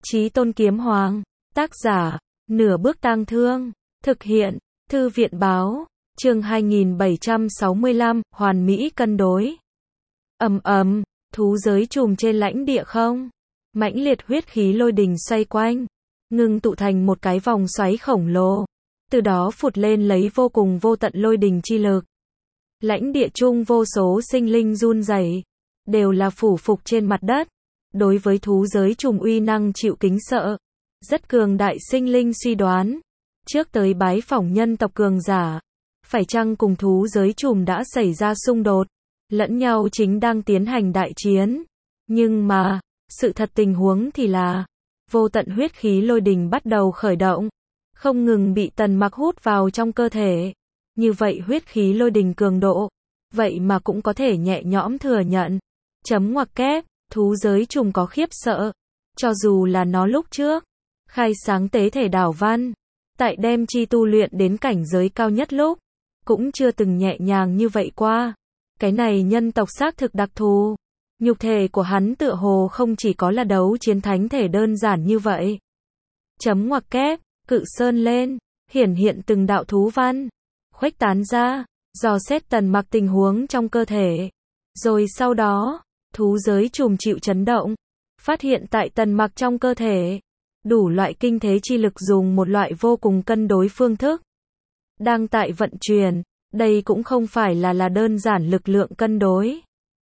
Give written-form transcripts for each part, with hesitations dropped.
Chí Tôn Kiếm Hoàng, tác giả, Nửa Bước Tang Thương, thực hiện, Thư viện Báo, chương 2765, hoàn mỹ cân đối. Thú giới trùm trên lãnh địa không? Mãnh liệt huyết khí lôi đình xoay quanh, ngưng tụ thành một cái vòng xoáy khổng lồ, từ đó phụt lên lấy vô cùng vô tận lôi đình chi lực. Lãnh địa chung vô số sinh linh run rẩy, đều là phủ phục trên mặt đất. Đối với thú giới trùm uy năng chịu kính sợ, rất cường đại sinh linh suy đoán, trước tới bái phỏng nhân tộc cường giả, phải chăng cùng thú giới trùm đã xảy ra xung đột, lẫn nhau chính đang tiến hành đại chiến. Nhưng mà, sự thật tình huống thì là, vô tận huyết khí lôi đình bắt đầu khởi động, không ngừng bị Tần Mặc hút vào trong cơ thể. Như vậy huyết khí lôi đình cường độ, vậy mà cũng có thể nhẹ nhõm thừa nhận. Ngoặc kép, thú giới trùm có khiếp sợ, cho dù là nó lúc trước khai sáng tế thể đảo văn, tại đem chi tu luyện đến cảnh giới cao nhất lúc, cũng chưa từng nhẹ nhàng như vậy qua. Cái này nhân tộc xác thực đặc thù, nhục thể của hắn tựa hồ không chỉ có là đấu chiến thánh thể đơn giản như vậy. Ngoặc kép, cự sơn lên, hiển hiện từng đạo thú văn, khuếch tán ra, dò xét Tần Mặc tình huống trong cơ thể. Rồi sau đó, thú giới trùm chịu chấn động, phát hiện tại Tần Mặc trong cơ thể, đủ loại kinh thế chi lực dùng một loại vô cùng cân đối phương thức đang tại vận chuyển. Đây cũng không phải là đơn giản lực lượng cân đối,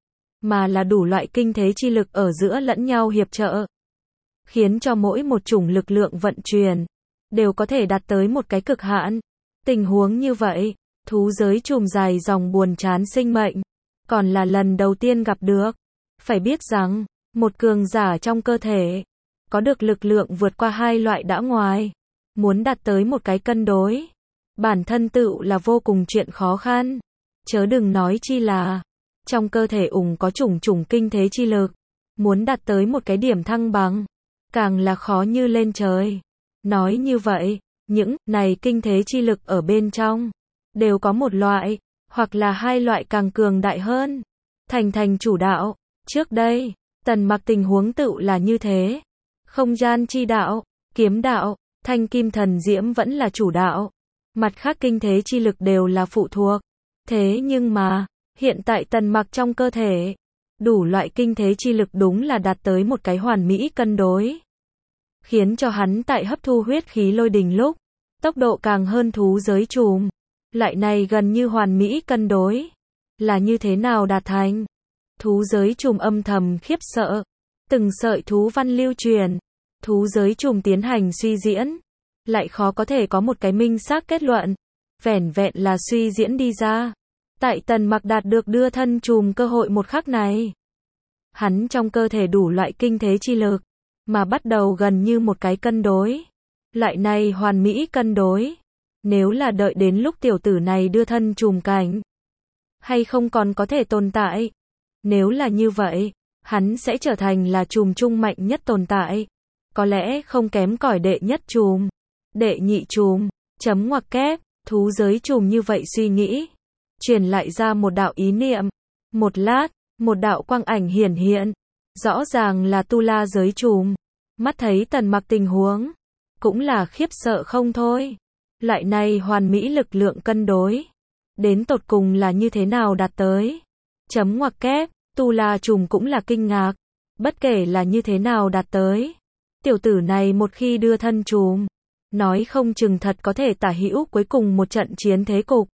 mà là đủ loại kinh thế chi lực ở giữa lẫn nhau hiệp trợ, khiến cho mỗi một chủng lực lượng vận chuyển đều có thể đạt tới một cái cực hạn. Tình huống như vậy, thú giới trùm dài dòng buồn chán sinh mệnh, còn là lần đầu tiên gặp được. Phải biết rằng, một cường giả trong cơ thể, có được lực lượng vượt qua hai loại đã ngoài, muốn đạt tới một cái cân đối, bản thân tự là vô cùng chuyện khó khăn. Chớ đừng nói chi là, trong cơ thể có chủng chủng kinh thế chi lực, muốn đạt tới một cái điểm thăng bằng, càng là khó như lên trời. Nói như vậy, những này kinh thế chi lực ở bên trong, đều có một loại, hoặc là hai loại càng cường đại hơn, thành chủ đạo. Trước đây, Tần Mặc tình huống tự là như thế. Không gian chi đạo, kiếm đạo, thanh kim thần diễm vẫn là chủ đạo. Mặt khác kinh thế chi lực đều là phụ thuộc. Thế nhưng mà, hiện tại Tần Mặc trong cơ thể, đủ loại kinh thế chi lực đúng là đạt tới một cái hoàn mỹ cân đối, khiến cho hắn tại hấp thu huyết khí lôi đình lúc, tốc độ càng hơn thú giới trùm. Lại này gần như hoàn mỹ cân đối, là như thế nào đạt thành? Thú giới trùm âm thầm khiếp sợ, từng sợi thú văn lưu truyền, thú giới trùm tiến hành suy diễn, lại khó có thể có một cái minh xác kết luận, vẻn vẹn là suy diễn đi ra. Tại Tần Mặc đạt được đưa thân trùm cơ hội một khắc này, hắn trong cơ thể đủ loại kinh thế chi lực, mà bắt đầu gần như một cái cân đối. Lại này hoàn mỹ cân đối, nếu là đợi đến lúc tiểu tử này đưa thân trùm cảnh, hay không còn có thể tồn tại. Nếu là như vậy, hắn sẽ trở thành là trùm trung mạnh nhất tồn tại, có lẽ không kém cỏi đệ nhất trùm, đệ nhị trùm. Ngoặc kép, thú giới trùm như vậy suy nghĩ, truyền lại ra một đạo ý niệm. Một lát, một đạo quang ảnh hiển hiện, rõ ràng là Tu La giới trùm. Mắt thấy Tần Mặc tình huống, cũng là khiếp sợ không thôi. Lại này hoàn mỹ lực lượng cân đối, đến tột cùng là như thế nào đạt tới? Ngoặc kép, Tu La trùm cũng là kinh ngạc, bất kể là như thế nào đạt tới. Tiểu tử này một khi đưa thân trùm, nói không chừng thật có thể tả hữu cuối cùng một trận chiến thế cục.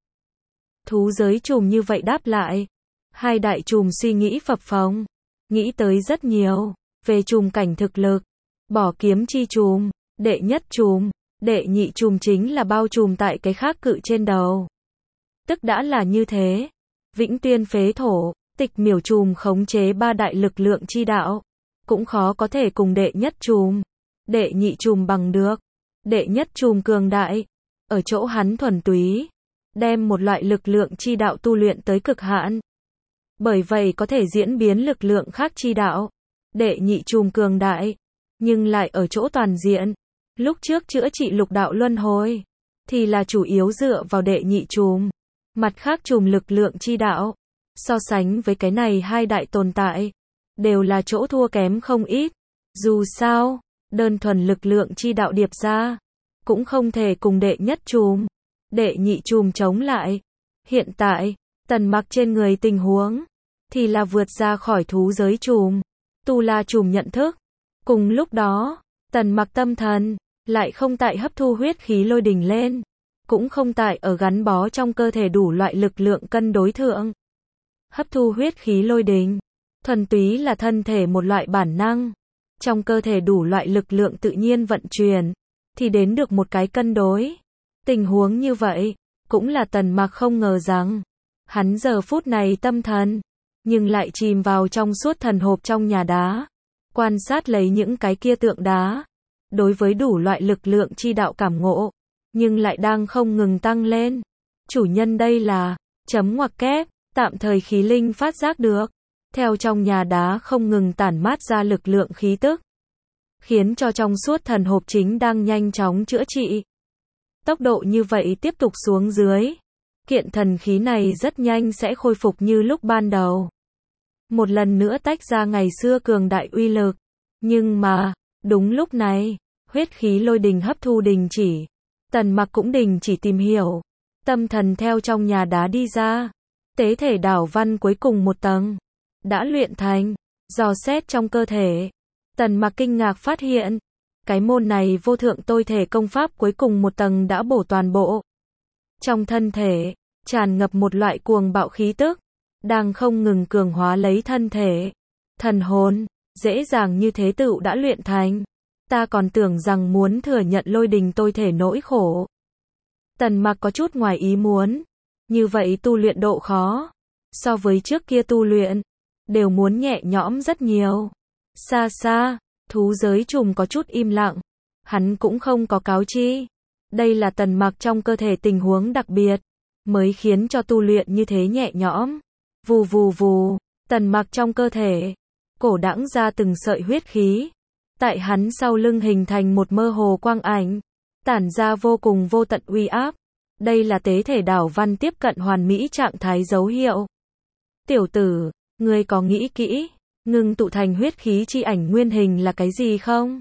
Thú giới trùm như vậy đáp lại, hai đại trùm suy nghĩ phập phồng, nghĩ tới rất nhiều, về trùm cảnh thực lực, bỏ kiếm chi trùm, đệ nhất trùm, đệ nhị trùm chính là bao trùm tại cái khác cự trên đầu. Tức đã là như thế, vĩnh tuyên phế thổ, tịch miểu trùm khống chế ba đại lực lượng chi đạo, cũng khó có thể cùng đệ nhất trùm, đệ nhị trùm bằng được. Đệ nhất trùm cường đại, ở chỗ hắn thuần túy, đem một loại lực lượng chi đạo tu luyện tới cực hạn. Bởi vậy có thể diễn biến lực lượng khác chi đạo. Đệ nhị trùm cường đại, nhưng lại ở chỗ toàn diện. Lúc trước chữa trị lục đạo luân hồi, thì là chủ yếu dựa vào đệ nhị trùm. Mặt khác trùm lực lượng chi đạo, so sánh với cái này hai đại tồn tại, đều là chỗ thua kém không ít. Dù sao, đơn thuần lực lượng chi đạo điệp ra, cũng không thể cùng đệ nhất chùm, đệ nhị chùm chống lại. Hiện tại, Tần Mặc trên người tình huống, thì là vượt ra khỏi thú giới chùm, tu la chùm nhận thức. Cùng lúc đó, Tần Mặc tâm thần, lại không tại hấp thu huyết khí lôi đình lên, cũng không tại ở gắn bó trong cơ thể đủ loại lực lượng cân đối thượng. Hấp thu huyết khí lôi đình, thuần túy là thân thể một loại bản năng, trong cơ thể đủ loại lực lượng tự nhiên vận chuyển, thì đến được một cái cân đối. Tình huống như vậy, cũng là Tần Mặc không ngờ rằng, hắn giờ phút này tâm thần, nhưng lại chìm vào trong suốt thần hộp trong nhà đá, quan sát lấy những cái kia tượng đá, đối với đủ loại lực lượng chi đạo cảm ngộ, nhưng lại đang không ngừng tăng lên. Chủ nhân đây là, chấm ngoặc kép, tạm thời khí linh phát giác được, theo trong nhà đá không ngừng tản mát ra lực lượng khí tức, khiến cho trong suốt thần hộp chính đang nhanh chóng chữa trị. Tốc độ như vậy tiếp tục xuống dưới, kiện thần khí này rất nhanh sẽ khôi phục như lúc ban đầu. Một lần nữa tách ra ngày xưa cường đại uy lực. Nhưng mà, đúng lúc này, huyết khí lôi đình hấp thu đình chỉ. Tần Mặc cũng đình chỉ tìm hiểu. Tâm thần theo trong nhà đá đi ra. Tế thể đảo văn cuối cùng một tầng đã luyện thành. Dò xét trong cơ thể, Tần Mặc kinh ngạc phát hiện, cái môn này vô thượng tôi thể công pháp cuối cùng một tầng đã bổ toàn bộ. Trong thân thể, tràn ngập một loại cuồng bạo khí tức, đang không ngừng cường hóa lấy thân thể. Thần hồn, dễ dàng như thế tựu đã luyện thành. Ta còn tưởng rằng muốn thừa nhận lôi đình tôi thể nỗi khổ. Tần Mặc có chút ngoài ý muốn. Như vậy tu luyện độ khó, so với trước kia tu luyện, đều muốn nhẹ nhõm rất nhiều. Xa xa, thú giới trùm có chút im lặng. Hắn cũng không có cáo chi. Đây là Tần Mặc trong cơ thể tình huống đặc biệt, mới khiến cho tu luyện như thế nhẹ nhõm. Vù vù vù, Tần Mặc trong cơ thể, cổ đãng ra từng sợi huyết khí. Tại hắn sau lưng hình thành một mơ hồ quang ảnh, tản ra vô cùng vô tận uy áp. Đây là tế thể đảo văn tiếp cận hoàn mỹ trạng thái dấu hiệu. Tiểu tử, ngươi có nghĩ kỹ, ngưng tụ thành huyết khí chi ảnh nguyên hình là cái gì không?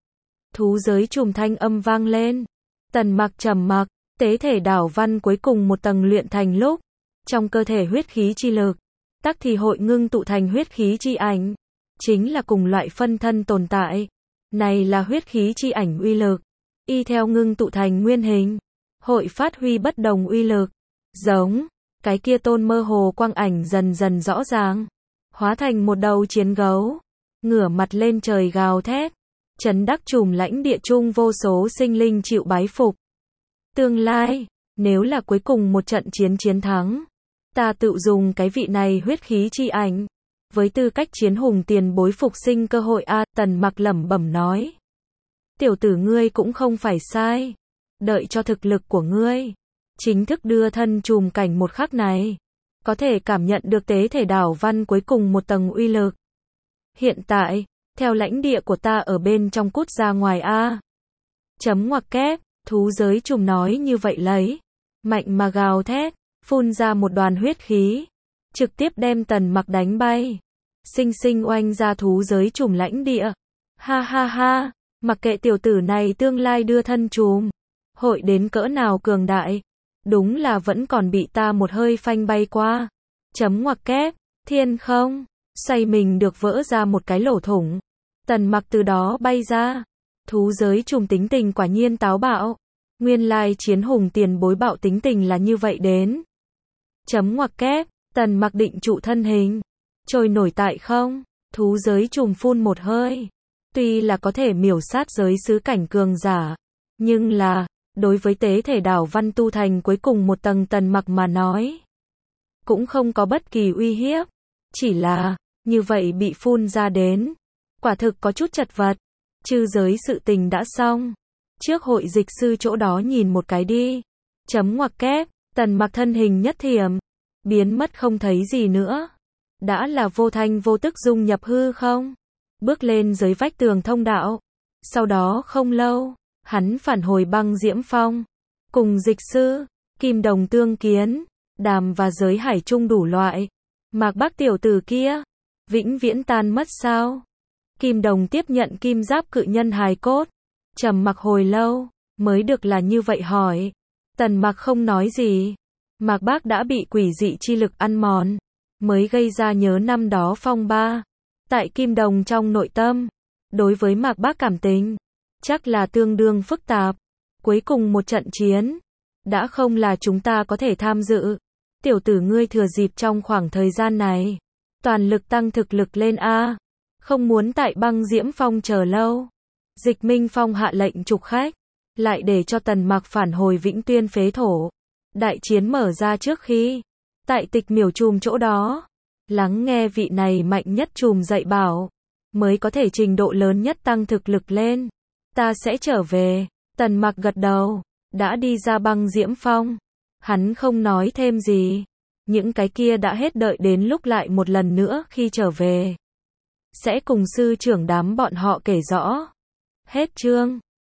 Thú giới trùm thanh âm vang lên. Tần Mặc trầm mặc, tế thể đảo văn cuối cùng một tầng luyện thành lúc, trong cơ thể huyết khí chi lực, tắc thì hội ngưng tụ thành huyết khí chi ảnh, chính là cùng loại phân thân tồn tại. Này là huyết khí chi ảnh uy lực, y theo ngưng tụ thành nguyên hình, hội phát huy bất đồng uy lực. Giống, cái kia tôn mơ hồ quang ảnh dần dần rõ ràng, hóa thành một đầu chiến gấu, ngửa mặt lên trời gào thét, chấn đắc trùm lãnh địa chung vô số sinh linh chịu bái phục. Tương lai, nếu là cuối cùng một trận chiến thắng, ta tự dùng cái vị này huyết khí chi ảnh, với tư cách chiến hùng tiền bối phục sinh cơ hội a. Tần Mặc lẩm bẩm nói. Tiểu tử ngươi cũng không phải sai. Đợi cho thực lực của ngươi chính thức đưa thân trùm cảnh một khắc này, có thể cảm nhận được tế thể đảo văn cuối cùng một tầng uy lực. Hiện tại, theo lãnh địa của ta ở bên trong cút ra ngoài a. Chấm ngoặc kép, thú giới trùm nói như vậy lấy, mạnh mà gào thét, phun ra một đoàn huyết khí, trực tiếp đem Tần Mặc đánh bay, sinh sinh oanh ra thú giới trùm lãnh địa. Ha ha ha, mặc kệ tiểu tử này tương lai đưa thân trùm, hội đến cỡ nào cường đại, đúng là vẫn còn bị ta một hơi phanh bay qua. Chấm ngoặc kép, thiên không, xoay mình được vỡ ra một cái lỗ thủng. Tần Mặc từ đó bay ra. Thú giới trùm tính tình quả nhiên táo bạo. Nguyên lai chiến hùng tiền bối bạo tính tình là như vậy đến. Chấm ngoặc kép, Tần Mặc định trụ thân hình, trôi nổi tại không. Thú giới trùm phun một hơi. Tuy là có thể miểu sát giới sứ cảnh cường giả, nhưng là, đối với tế thể đảo văn tu thành cuối cùng một tầng Tần Mặc mà nói, cũng không có bất kỳ uy hiếp. Chỉ là, như vậy bị phun ra đến, quả thực có chút chật vật. Chư giới sự tình đã xong, trước hội dịch sư chỗ đó nhìn một cái đi. Chấm ngoặc kép, Tần Mặc thân hình nhất thiểm, biến mất không thấy gì nữa. Đã là vô thanh vô tức dung nhập hư không, bước lên dưới vách tường thông đạo. Sau đó không lâu, hắn phản hồi băng diễm phong, cùng dịch sư, kim đồng tương kiến, đàm và giới hải chung đủ loại. Mạc Bắc tiểu tử kia, vĩnh viễn tan mất sao? Kim Đồng tiếp nhận kim giáp cự nhân hài cốt. Trầm mặc hồi lâu, mới được là như vậy hỏi. Tần Mặc không nói gì. Mạc Bác đã bị quỷ dị chi lực ăn mòn, mới gây ra nhớ năm đó phong ba. Tại Kim Đồng trong nội tâm, đối với Mạc Bác cảm tình, chắc là tương đương phức tạp. Cuối cùng một trận chiến, đã không là chúng ta có thể tham dự. Tiểu tử ngươi thừa dịp trong khoảng thời gian này, toàn lực tăng thực lực lên a, không muốn tại Băng Diễm Phong chờ lâu. Dịch Minh Phong hạ lệnh trục khách, lại để cho Tần Mặc phản hồi Vĩnh Tuyên phế thổ. Đại chiến mở ra trước khi, tại Tịch Miểu Trùm chỗ đó, lắng nghe vị này mạnh nhất trùm dạy bảo, mới có thể trình độ lớn nhất tăng thực lực lên. Ta sẽ trở về. Tần Mặc gật đầu, đã đi ra Băng Diễm Phong. Hắn không nói thêm gì. Những cái kia đã hết, đợi đến lúc lại một lần nữa khi trở về, sẽ cùng sư trưởng đám bọn họ kể rõ. Hết chương.